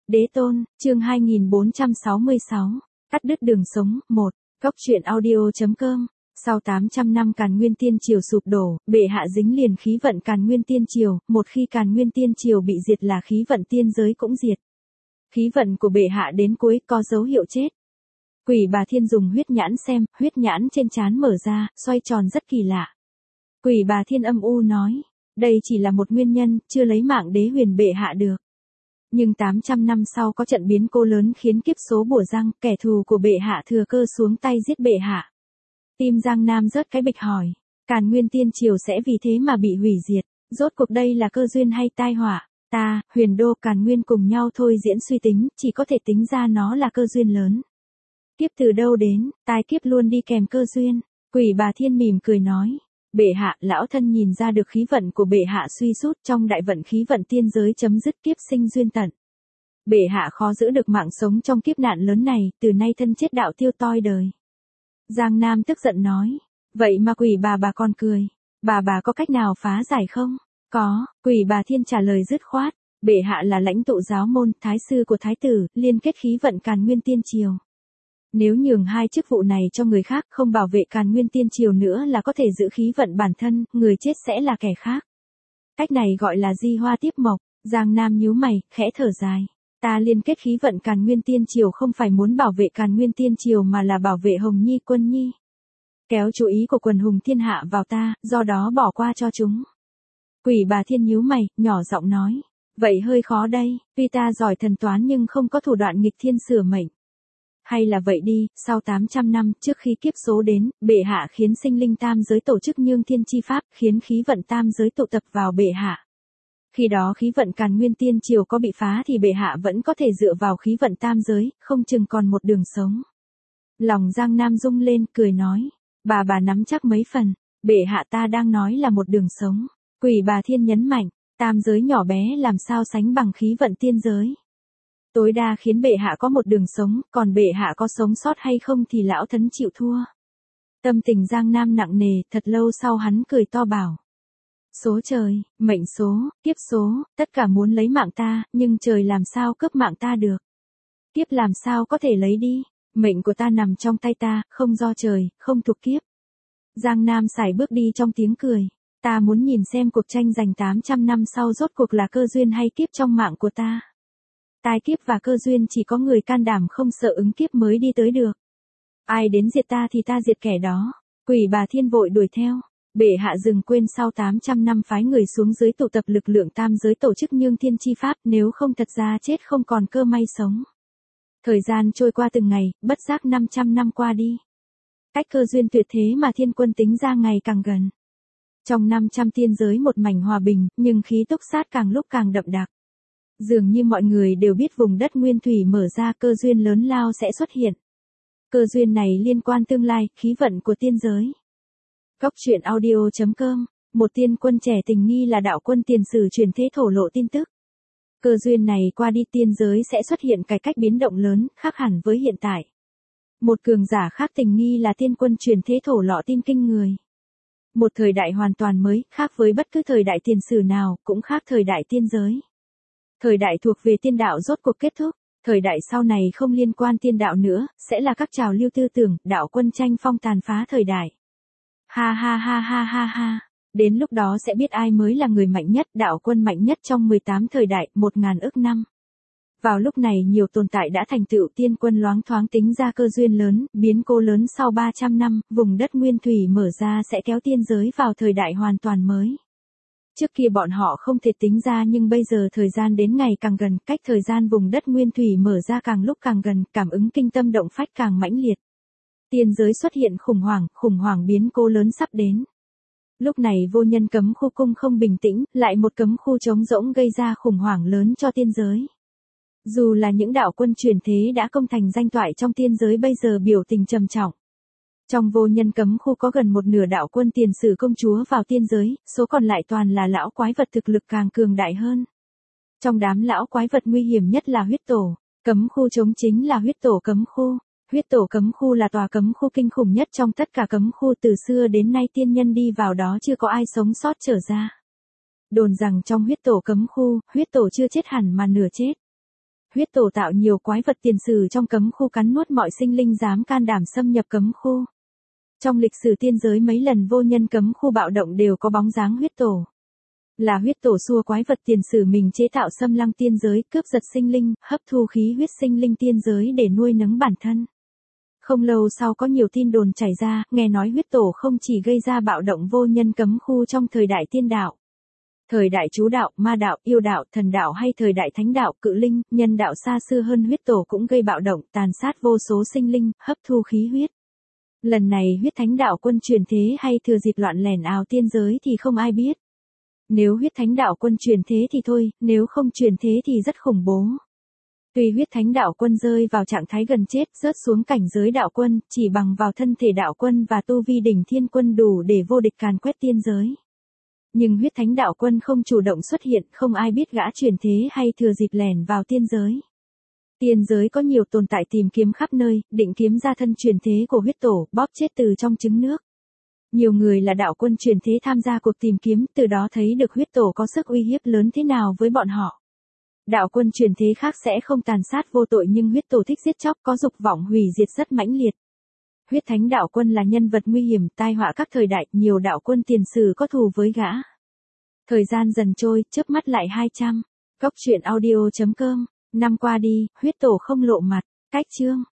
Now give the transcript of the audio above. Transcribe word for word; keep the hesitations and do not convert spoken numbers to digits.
Đế tôn, chương hai nghìn bốn trăm sáu mươi sáu, cắt đứt đường sống, một, góc truyện audio.com. Sau tám trăm năm Càn Nguyên Tiên Triều sụp đổ, bệ hạ dính liền khí vận Càn Nguyên Tiên Triều, một khi Càn Nguyên Tiên Triều bị diệt là khí vận tiên giới cũng diệt. Khí vận của bệ hạ đến cuối có dấu hiệu chết. Quỷ Bà Thiên dùng huyết nhãn xem, huyết nhãn trên trán mở ra, xoay tròn rất kỳ lạ. Quỷ Bà Thiên âm u nói, đây chỉ là một nguyên nhân, chưa lấy mạng đế huyền bệ hạ được. Nhưng tám trăm năm sau có trận biến cố lớn khiến kiếp số bủa răng, kẻ thù của bệ hạ thừa cơ xuống tay giết bệ hạ. Tim Giang Nam rớt cái bịch hỏi, Càn Nguyên Tiên Triều sẽ vì thế mà bị hủy diệt, rốt cuộc đây là cơ duyên hay tai họa? Ta, Huyền Đô Càn Nguyên cùng nhau thôi diễn suy tính, chỉ có thể tính ra nó là cơ duyên lớn. Kiếp từ đâu đến, tai kiếp luôn đi kèm cơ duyên. Quỷ Bà Thiên mỉm cười nói, bệ hạ, lão thân nhìn ra được khí vận của bệ hạ suy sút, trong đại vận khí vận tiên giới chấm dứt kiếp sinh duyên tận. Bệ hạ khó giữ được mạng sống trong kiếp nạn lớn này, từ nay thân chết đạo tiêu toi đời. Giang Nam tức giận nói, vậy mà Quỷ bà bà còn cười, bà bà có cách nào phá giải không? Có, Quỷ Bà Thiên trả lời dứt khoát, bệ hạ là lãnh tụ giáo môn, thái sư của thái tử, liên kết khí vận Càn Nguyên Tiên Triều. Nếu nhường hai chức vụ này cho người khác, không bảo vệ Càn Nguyên Tiên Triều nữa là có thể giữ khí vận bản thân, người chết sẽ là kẻ khác. Cách này gọi là di hoa tiếp mộc. Giang Nam nhíu mày, khẽ thở dài. Ta liên kết khí vận Càn Nguyên Tiên Triều không phải muốn bảo vệ Càn Nguyên Tiên Triều mà là bảo vệ Hồng Nhi Quân Nhi. Kéo chú ý của quần hùng thiên hạ vào ta, do đó bỏ qua cho chúng. Quỷ Bà Thiên nhíu mày, nhỏ giọng nói. Vậy hơi khó đây, tuy ta giỏi thần toán nhưng không có thủ đoạn nghịch thiên sửa mệnh. Hay là vậy đi, sau tám trăm năm, trước khi kiếp số đến, bệ hạ khiến sinh linh tam giới tổ chức nhương thiên chi pháp, khiến khí vận tam giới tụ tập vào bệ hạ. Khi đó khí vận Càn Nguyên Tiên Triều có bị phá thì bệ hạ vẫn có thể dựa vào khí vận tam giới, không chừng còn một đường sống. Lòng Giang Nam rung lên, cười nói, bà bà nắm chắc mấy phần, bệ hạ ta đang nói là một đường sống. Quỷ Bà Thiên nhấn mạnh, tam giới nhỏ bé làm sao sánh bằng khí vận tiên giới. Tối đa khiến bệ hạ có một đường sống, còn bệ hạ có sống sót hay không thì lão thấn chịu thua. Tâm tình Giang Nam nặng nề, thật lâu sau hắn cười to bảo. Số trời, mệnh số, kiếp số, tất cả muốn lấy mạng ta, nhưng trời làm sao cướp mạng ta được. Kiếp làm sao có thể lấy đi, mệnh của ta nằm trong tay ta, không do trời, không thuộc kiếp. Giang Nam sải bước đi trong tiếng cười. Ta muốn nhìn xem cuộc tranh giành tám trăm năm sau rốt cuộc là cơ duyên hay kiếp trong mạng của ta. Tai kiếp và cơ duyên chỉ có người can đảm không sợ ứng kiếp mới đi tới được. Ai đến diệt ta thì ta diệt kẻ đó. Quỷ Bà Thiên vội đuổi theo. Bệ hạ dừng quên sau tám trăm năm phái người xuống dưới tụ tập lực lượng tam giới tổ chức nhương thiên chi pháp, nếu không thật ra chết không còn cơ may sống. Thời gian trôi qua từng ngày, bất giác năm trăm năm qua đi. Cách cơ duyên tuyệt thế mà thiên quân tính ra ngày càng gần. Trong năm trăm tiên giới một mảnh hòa bình, nhưng khí túc sát càng lúc càng đậm đặc. Dường như mọi người đều biết vùng đất nguyên thủy mở ra cơ duyên lớn lao sẽ xuất hiện. Cơ duyên này liên quan tương lai, khí vận của tiên giới. Góc truyện audio.com, một tiên quân trẻ tình nghi là đạo quân tiền sử truyền thế thổ lộ tin tức. Cơ duyên này qua đi tiên giới sẽ xuất hiện cải cách biến động lớn, khác hẳn với hiện tại. Một cường giả khác tình nghi là tiên quân truyền thế thổ lọ tin kinh người. Một thời đại hoàn toàn mới, khác với bất cứ thời đại tiền sử nào, cũng khác thời đại tiên giới. Thời đại thuộc về tiên đạo rốt cuộc kết thúc, thời đại sau này không liên quan tiên đạo nữa, sẽ là các trào lưu tư tưởng, đạo quân tranh phong tàn phá thời đại. Ha ha ha ha ha ha, đến lúc đó sẽ biết ai mới là người mạnh nhất, đạo quân mạnh nhất trong mười tám thời đại, một ngàn ức năm. Vào lúc này nhiều tồn tại đã thành tựu tiên quân loáng thoáng tính ra cơ duyên lớn, biến cố lớn sau ba trăm năm, vùng đất nguyên thủy mở ra sẽ kéo tiên giới vào thời đại hoàn toàn mới. Trước kia bọn họ không thể tính ra nhưng bây giờ thời gian đến ngày càng gần, cách thời gian vùng đất nguyên thủy mở ra càng lúc càng gần, cảm ứng kinh tâm động phách càng mãnh liệt. Tiên giới xuất hiện khủng hoảng, khủng hoảng biến cố lớn sắp đến. Lúc này vô nhân cấm khu cung không bình tĩnh, lại một cấm khu trống rỗng gây ra khủng hoảng lớn cho tiên giới. Dù là những đạo quân truyền thế đã công thành danh toại trong tiên giới bây giờ biểu tình trầm trọng. Trong vô nhân cấm khu có gần một nửa đạo quân tiền sử công chúa vào tiên giới, số còn lại toàn là lão quái vật thực lực càng cường đại hơn. Trong đám lão quái vật nguy hiểm nhất là huyết tổ, cấm khu trống chính là huyết tổ cấm khu. Huyết tổ cấm khu là tòa cấm khu kinh khủng nhất trong tất cả cấm khu, từ xưa đến nay tiên nhân đi vào đó chưa có ai sống sót trở ra. Đồn rằng trong huyết tổ cấm khu, huyết tổ chưa chết hẳn mà nửa chết. Huyết tổ tạo nhiều quái vật tiền sử trong cấm khu cắn nuốt mọi sinh linh dám can đảm xâm nhập cấm khu. Trong lịch sử tiên giới mấy lần vô nhân cấm khu bạo động đều có bóng dáng huyết tổ. Là huyết tổ xua quái vật tiền sử mình chế tạo xâm lăng tiên giới, cướp giật sinh linh, hấp thu khí huyết sinh linh tiên giới để nuôi nấng bản thân. Không lâu sau có nhiều tin đồn chảy ra, nghe nói huyết tổ không chỉ gây ra bạo động vô nhân cấm khu trong thời đại tiên đạo. Thời đại chú đạo, ma đạo, yêu đạo, thần đạo hay thời đại thánh đạo, cự linh, nhân đạo xa xưa hơn huyết tổ cũng gây bạo động, tàn sát vô số sinh linh, hấp thu khí huyết. Lần này huyết thánh đạo quân truyền thế hay thừa dịp loạn lẻn ào tiên giới thì không ai biết. Nếu huyết thánh đạo quân truyền thế thì thôi, nếu không truyền thế thì rất khủng bố. Tuy huyết thánh đạo quân rơi vào trạng thái gần chết, rớt xuống cảnh giới đạo quân, chỉ bằng vào thân thể đạo quân và tu vi đỉnh thiên quân đủ để vô địch càn quét tiên giới. Nhưng huyết thánh đạo quân không chủ động xuất hiện, không ai biết gã truyền thế hay thừa dịp lẻn vào tiên giới. Tiên giới có nhiều tồn tại tìm kiếm khắp nơi, định kiếm ra thân truyền thế của huyết tổ, bóp chết từ trong trứng nước. Nhiều người là đạo quân truyền thế tham gia cuộc tìm kiếm, từ đó thấy được huyết tổ có sức uy hiếp lớn thế nào với bọn họ. Đạo quân truyền thế khác sẽ không tàn sát vô tội nhưng huyết tổ thích giết chóc, có dục vọng hủy diệt rất mãnh liệt. Huyết thánh đạo quân là nhân vật nguy hiểm, tai họa các thời đại, nhiều đạo quân tiền sử có thù với gã. Thời gian dần trôi, chớp mắt lại hai trăm. Góc truyện audio chấm com. Năm qua đi, huyết tổ không lộ mặt. Cách chương.